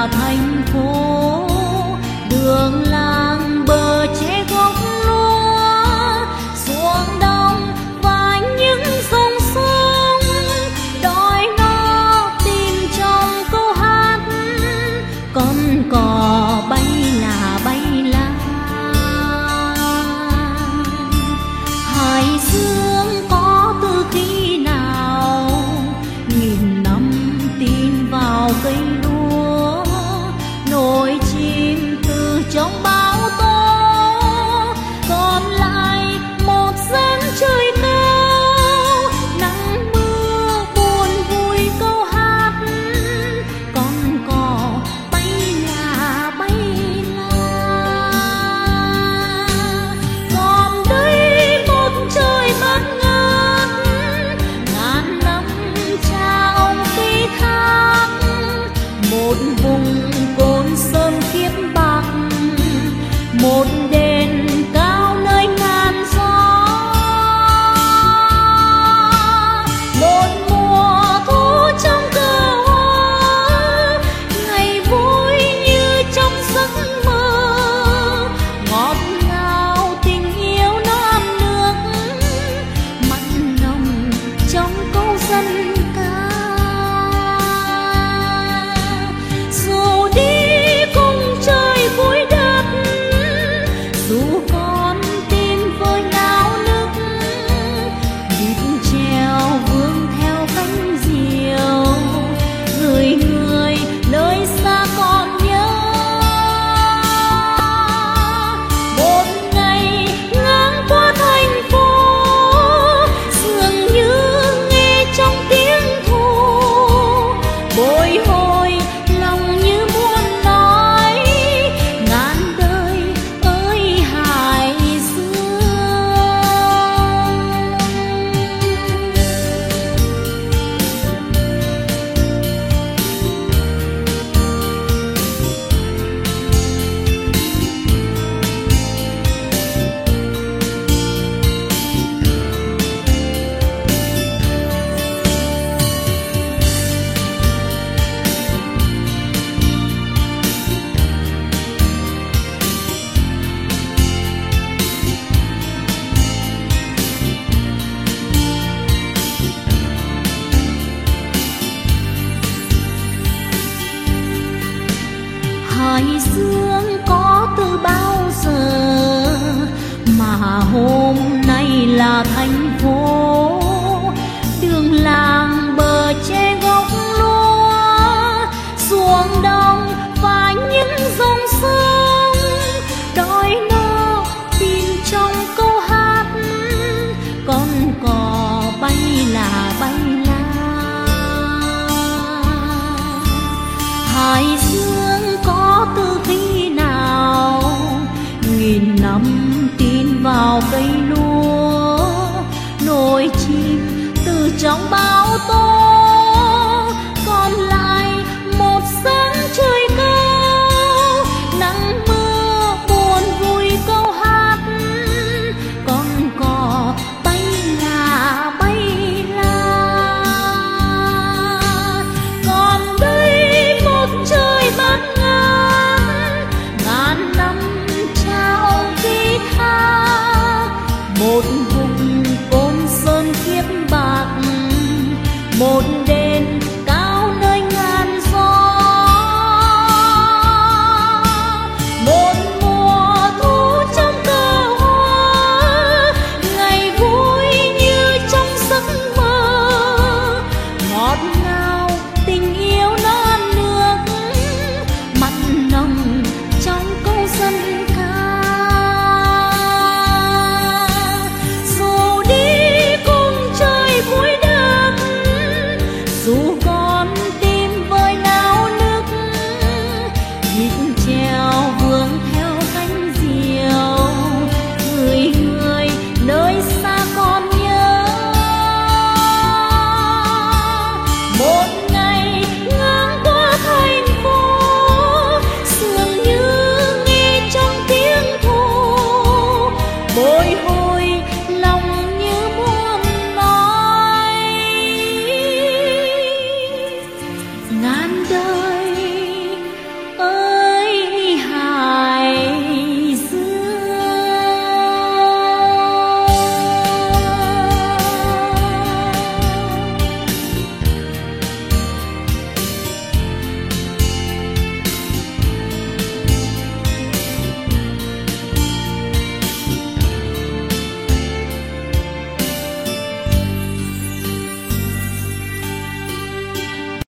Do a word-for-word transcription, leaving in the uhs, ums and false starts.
là thành phố, đường làng bờ tre gốc lúa, ruộng đồng và những dòng sông đói nó tìm trong câu hát. Con cò bay là bay la, hải dương có từ khi nào, nghìn năm tin vào cây lúa, nổi chim từ trong bão tố, còn lại một dáng trời cao, nắng mưa buồn vui câu hát. Con cò bay là bay la, còn đây một trời bát ngát, ngàn năm cha ông ký thác, một vùng cồn sơn kiếp bạc, một đền cao nơi ngàn gió, một mùa thu trong cờ hoa, ngày vui như trong giấc mơ, ngọt ngào tình yêu non nước, mặn nồng trong câu dân ca. Dù đi cùng trời vui đất, dù con tin với náo nức, đít treo vương theo cánh diều, người người nơi xa còn nhớ. Một ngày ngang qua thành phố, dường như nghe trong tiếng thu, bồi hồi lòng như muốn nói, ngàn đời ơi hải dương. Hải dương có từ bao giờ mà hôm nay là thành phố, đường làng bờ tre gốc lúa, ruộng đồng và những dòng sông đói no tin trong câu hát. Con cò bay là bay la, hải dương có từ khi nào, nghìn năm tin vào cây lúa, nổi chim từ trong bao